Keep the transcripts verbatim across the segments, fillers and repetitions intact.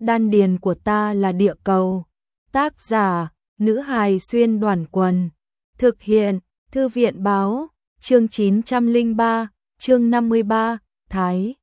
đan điền của ta là địa cầu. Tác giả, nữ hài xuyên đoàn quần. Thực hiện, thư viện báo, chương chín trăm lẻ ba, chương năm mươi ba, Thái.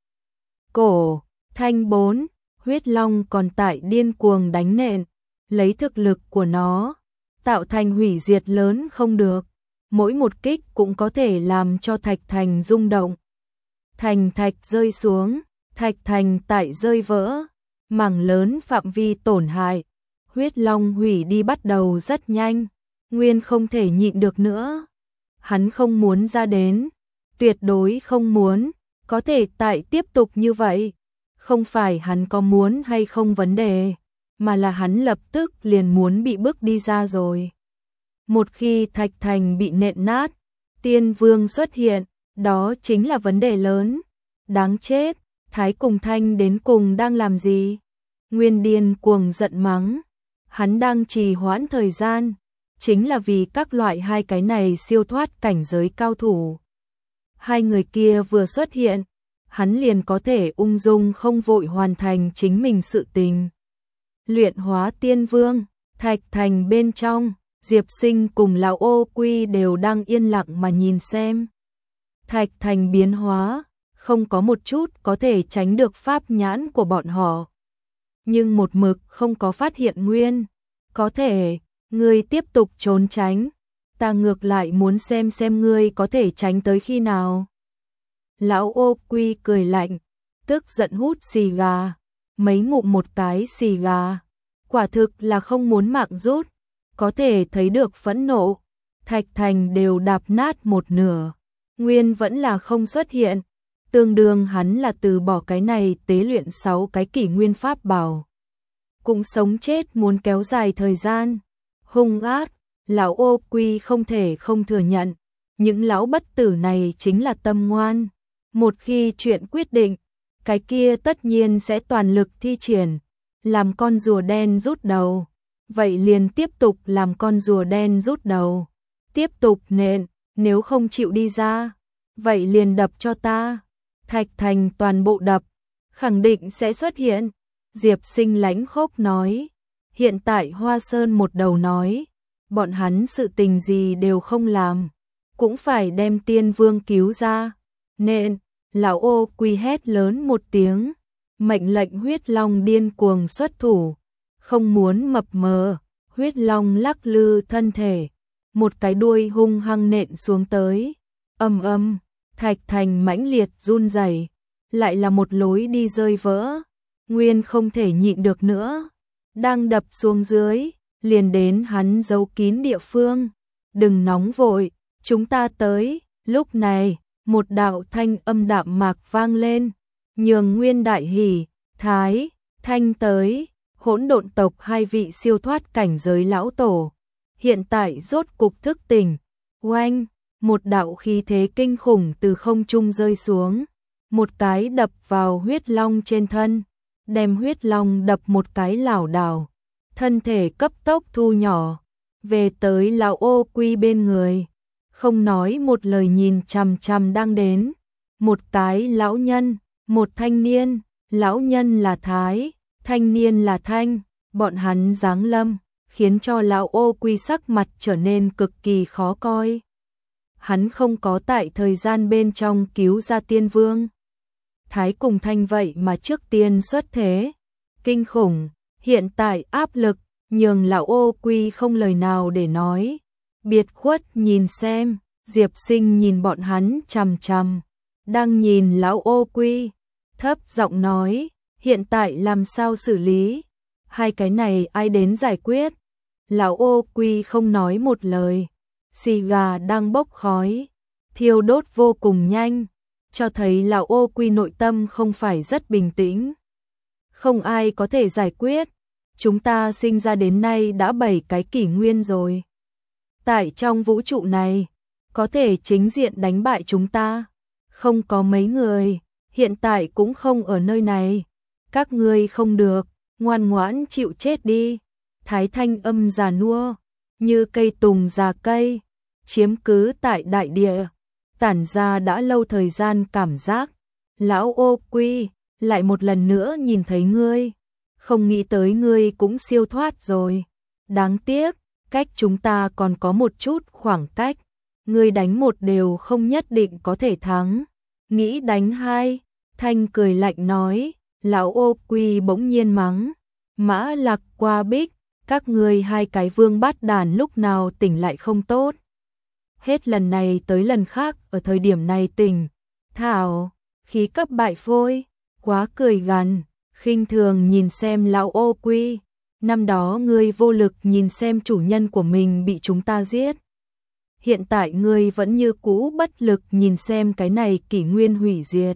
Cổ, Thanh bốn, huyết long còn tại điên cuồng đánh nện, lấy thực lực của nó, tạo thành hủy diệt lớn không được. Mỗi một kích cũng có thể làm cho thạch thành rung động. Thành thạch rơi xuống, thạch thành tại rơi vỡ, mảng lớn phạm vi tổn hại. Huyết long hủy đi bắt đầu rất nhanh, Nguyên không thể nhịn được nữa. Hắn không muốn ra đến, tuyệt đối không muốn, có thể tại tiếp tục như vậy. Không phải hắn có muốn hay không vấn đề, mà là hắn lập tức liền muốn bị bước đi ra rồi. Một khi thạch thành bị nện nát, tiên vương xuất hiện, đó chính là vấn đề lớn. Đáng chết, Thái cùng Thanh đến cùng đang làm gì? Nguyên điên cuồng giận mắng, hắn đang trì hoãn thời gian, chính là vì các loại hai cái này siêu thoát cảnh giới cao thủ. Hai người kia vừa xuất hiện, hắn liền có thể ung dung không vội hoàn thành chính mình sự tình. Luyện hóa tiên vương, thạch thành bên trong, Diệp Sinh cùng lão Ô Quy đều đang yên lặng mà nhìn xem. Thạch thành biến hóa, không có một chút có thể tránh được pháp nhãn của bọn họ. Nhưng một mực không có phát hiện Nguyên. Có thể, ngươi tiếp tục trốn tránh, ta ngược lại muốn xem xem ngươi có thể tránh tới khi nào. Lão Ô Quy cười lạnh, tức giận hút xì gà, mấy ngụm một cái xì gà. Quả thực là không muốn mạng rút, có thể thấy được phẫn nộ. Thạch thành đều đạp nát một nửa, Nguyên vẫn là không xuất hiện. Tương đương hắn là từ bỏ cái này tế luyện sáu cái kỷ nguyên pháp bảo. Cũng sống chết muốn kéo dài thời gian. Hung ác, lão Ô Quy không thể không thừa nhận. Những lão bất tử này chính là tâm ngoan. Một khi chuyện quyết định, cái kia tất nhiên sẽ toàn lực thi triển. Làm con rùa đen rút đầu. Vậy liền tiếp tục làm con rùa đen rút đầu. Tiếp tục nện, nếu không chịu đi ra. Vậy liền đập cho ta. Thạch thành toàn bộ đập, khẳng định sẽ xuất hiện. Diệp Sinh lãnh khốc nói. Hiện tại Hoa Sơn một đầu nói, bọn hắn sự tình gì đều không làm, cũng phải đem tiên vương cứu ra. Nên, lão Ô Quy hét lớn một tiếng, mệnh lệnh huyết long điên cuồng xuất thủ. Không muốn mập mờ, huyết long lắc lư thân thể, một cái đuôi hung hăng nện xuống tới. Ầm ầm, thạch thành mãnh liệt run rẩy, lại là một lối đi rơi vỡ. Nguyên không thể nhịn được nữa, đang đập xuống dưới, liền đến hắn giấu kín địa phương. Đừng nóng vội, chúng ta tới. Lúc này, một đạo thanh âm đạm mạc vang lên, nhường Nguyên đại hỉ. Thái, Thanh tới. Hỗn độn tộc hai vị siêu thoát cảnh giới lão tổ, hiện tại rốt cục thức tỉnh. Oanh, một đạo khí thế kinh khủng từ không trung rơi xuống, một cái đập vào huyết long trên thân, đem huyết long đập một cái lảo đảo, thân thể cấp tốc thu nhỏ, về tới lão Ô Quy bên người, không nói một lời nhìn chằm chằm đang đến. Một cái lão nhân, một thanh niên, lão nhân là Thái, thanh niên là Thanh, bọn hắn giáng lâm, khiến cho lão Ô Quy sắc mặt trở nên cực kỳ khó coi. Hắn không có tại thời gian bên trong cứu ra tiên vương. Thái cùng Thanh vậy mà trước tiên xuất thế, kinh khủng, hiện tại áp lực, nhường lão Ô Quy không lời nào để nói. Biệt khuất nhìn xem, Diệp Sinh nhìn bọn hắn chằm chằm, đang nhìn lão Ô Quy, thấp giọng nói, hiện tại làm sao xử lý? Hai cái này ai đến giải quyết? Lão Ô Quy không nói một lời, xì gà đang bốc khói, thiêu đốt vô cùng nhanh, cho thấy lão Ô Quy nội tâm không phải rất bình tĩnh. Không ai có thể giải quyết, chúng ta sinh ra đến nay đã bảy cái kỷ nguyên rồi. Tại trong vũ trụ này, có thể chính diện đánh bại chúng ta, không có mấy người, hiện tại cũng không ở nơi này. Các ngươi không được, ngoan ngoãn chịu chết đi. Thái thanh âm già nua, như cây tùng già cây, chiếm cứ tại đại địa, tản ra đã lâu thời gian cảm giác. Lão Ô Quy, lại một lần nữa nhìn thấy ngươi, không nghĩ tới ngươi cũng siêu thoát rồi. Đáng tiếc, cách chúng ta còn có một chút khoảng cách, ngươi đánh một đều không nhất định có thể thắng. Nghĩ đánh hai, Thanh cười lạnh nói, lão Ô Quy bỗng nhiên mắng, Mã Lạc qua Bích, các ngươi hai cái vương bát đàn lúc nào tỉnh lại không tốt. Hết lần này tới lần khác ở thời điểm này tỉnh, thảo, khí cấp bại phôi, quá cười gằn, khinh thường nhìn xem lão Ô Quy, năm đó ngươi vô lực nhìn xem chủ nhân của mình bị chúng ta giết. Hiện tại ngươi vẫn như cũ bất lực nhìn xem cái này kỷ nguyên hủy diệt.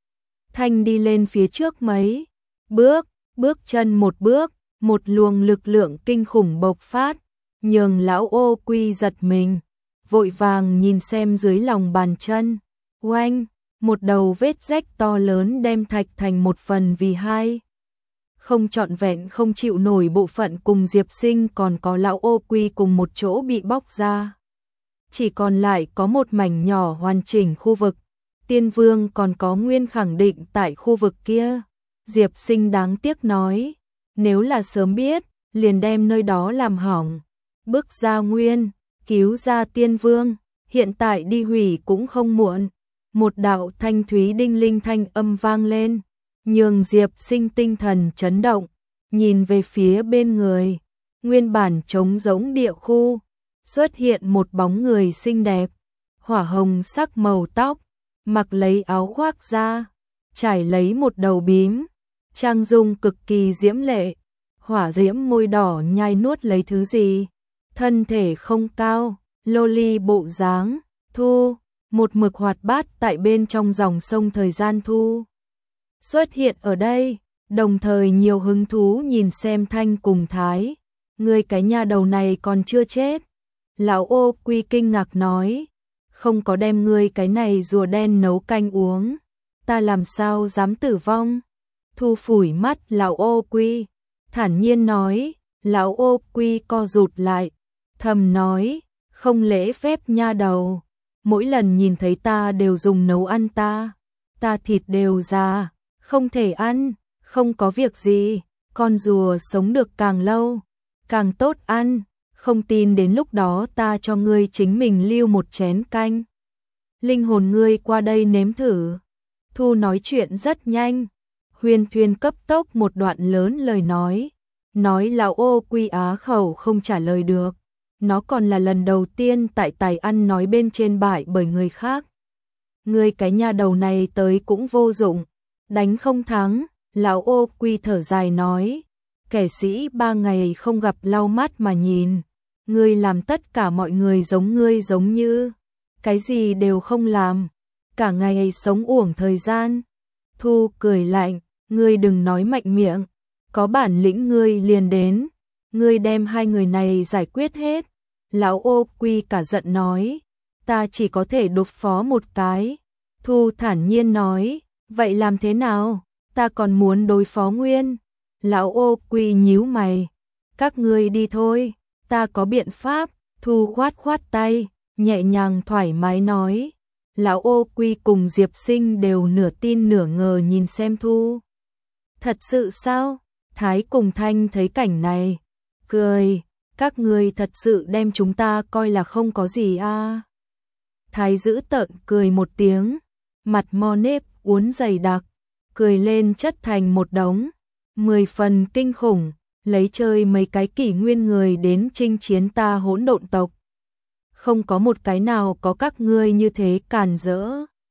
Thanh đi lên phía trước mấy bước, bước chân một bước, một luồng lực lượng kinh khủng bộc phát, nhường lão Ô Quy giật mình, vội vàng nhìn xem dưới lòng bàn chân, oanh, một đầu vết rách to lớn đem thạch thành một phần vì hai. Không trọn vẹn không chịu nổi bộ phận cùng Diệp Sinh còn có lão Ô Quy cùng một chỗ bị bóc ra. Chỉ còn lại có một mảnh nhỏ hoàn chỉnh khu vực, Tiên Vương còn có nguyên khẳng định tại khu vực kia. Diệp Sinh đáng tiếc nói, nếu là sớm biết, liền đem nơi đó làm hỏng. Bước ra nguyên, cứu ra Tiên Vương, hiện tại đi hủy cũng không muộn. Một đạo thanh thúy đinh linh thanh âm vang lên, nhường Diệp Sinh tinh thần chấn động, nhìn về phía bên người, nguyên bản trống rỗng địa khu, xuất hiện một bóng người xinh đẹp, hỏa hồng sắc màu tóc, mặc lấy áo khoác da, trải lấy một đầu bím, trang dung cực kỳ diễm lệ, hỏa diễm môi đỏ nhai nuốt lấy thứ gì, thân thể không cao, loli bộ dáng, Thu, một mực hoạt bát tại bên trong dòng sông thời gian Thu. Xuất hiện ở đây, đồng thời nhiều hứng thú nhìn xem Thanh cùng Thái, người cái nhà đầu này còn chưa chết. Lão Ô Quy kinh ngạc nói, không có đem ngươi cái này rùa đen nấu canh uống, ta làm sao dám tử vong. Thu phủi mắt lão Ô Quy, thản nhiên nói, lão Ô Quy co rụt lại, thầm nói, không lễ phép nha đầu, mỗi lần nhìn thấy ta đều dùng nấu ăn ta, ta thịt đều già, không thể ăn, không có việc gì, con rùa sống được càng lâu, càng tốt ăn. Không tin đến lúc đó ta cho ngươi chính mình lưu một chén canh. Linh hồn ngươi qua đây nếm thử. Thu nói chuyện rất nhanh. Huyền Thuyền cấp tốc một đoạn lớn lời nói. Nói lão Ô Quy á khẩu không trả lời được. Nó còn là lần đầu tiên tại tài ăn nói bên trên bại bởi người khác. Ngươi cái nhà đầu này tới cũng vô dụng. Đánh không thắng. Lão Ô Quy thở dài nói. Kẻ sĩ ba ngày không gặp lau mắt mà nhìn. Ngươi làm tất cả mọi người giống ngươi giống như, cái gì đều không làm, cả ngày sống uổng thời gian. Thu cười lạnh, ngươi đừng nói mạnh miệng, có bản lĩnh ngươi liền đến, ngươi đem hai người này giải quyết hết. Lão Ô Quy cả giận nói, ta chỉ có thể đối phó một cái. Thu thản nhiên nói, vậy làm thế nào, ta còn muốn đối phó Nguyên. Lão Ô Quy nhíu mày, các ngươi đi thôi. Ta có biện pháp. Thu khoát khoát tay, nhẹ nhàng thoải mái nói. Lão Ô Quy cùng Diệp Sinh đều nửa tin nửa ngờ nhìn xem Thu. Thật sự sao? Thái cùng Thanh thấy cảnh này, cười, các ngươi thật sự đem chúng ta coi là không có gì à? Thái giữ tợn cười một tiếng, mặt mo nếp uốn dày đặc, cười lên chất thành một đống, mười phần kinh khủng. Lấy chơi mấy cái kỷ nguyên người đến chinh chiến ta hỗn độn tộc. Không có một cái nào có các ngươi như thế càn rỡ.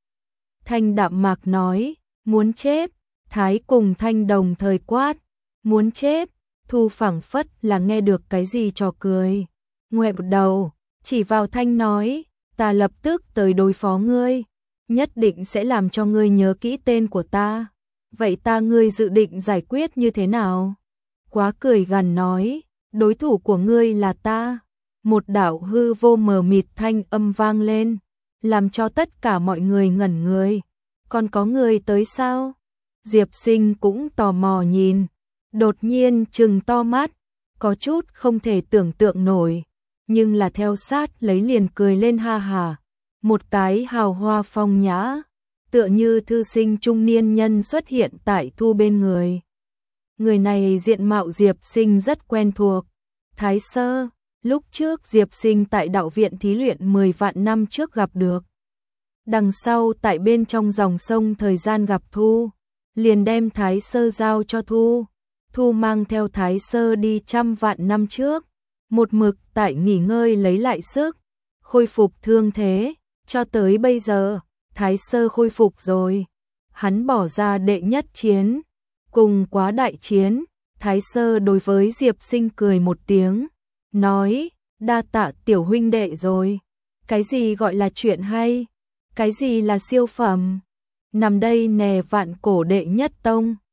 Thanh đạm mạc nói, muốn chết. Thái cùng Thanh đồng thời quát, muốn chết. Thu phảng phất là nghe được cái gì trò cười. Ngoẹo đầu, chỉ vào Thanh nói, ta lập tức tới đối phó ngươi. Nhất định sẽ làm cho ngươi nhớ kỹ tên của ta. Vậy ta ngươi dự định giải quyết như thế nào? Quá cười gằn nói, đối thủ của ngươi là ta. Một đạo hư vô mờ mịt thanh âm vang lên, làm cho tất cả mọi người ngẩn người. Còn có người tới sao? Diệp Sinh cũng tò mò nhìn, đột nhiên trừng to mắt, có chút không thể tưởng tượng nổi, nhưng là theo sát lấy liền cười lên ha hà. Một cái hào hoa phong nhã, tựa như thư sinh trung niên nhân xuất hiện tại Thu bên người. Người này diện mạo Diệp Sinh rất quen thuộc. Thái Sơ, lúc trước Diệp Sinh tại đạo viện thí luyện mười vạn năm trước gặp được. Đằng sau tại bên trong dòng sông thời gian gặp Thu, liền đem Thái Sơ giao cho Thu. Thu mang theo Thái Sơ đi trăm vạn năm trước, một mực tại nghỉ ngơi lấy lại sức, khôi phục thương thế, cho tới bây giờ, Thái Sơ khôi phục rồi. Hắn bỏ ra đệ nhất chiến, cùng quá đại chiến, Thái Sơ đối với Diệp Sinh cười một tiếng, nói, đa tạ tiểu huynh đệ rồi. Cái gì gọi là chuyện hay? Cái gì là siêu phẩm? Nằm đây nè vạn cổ đệ nhất tông.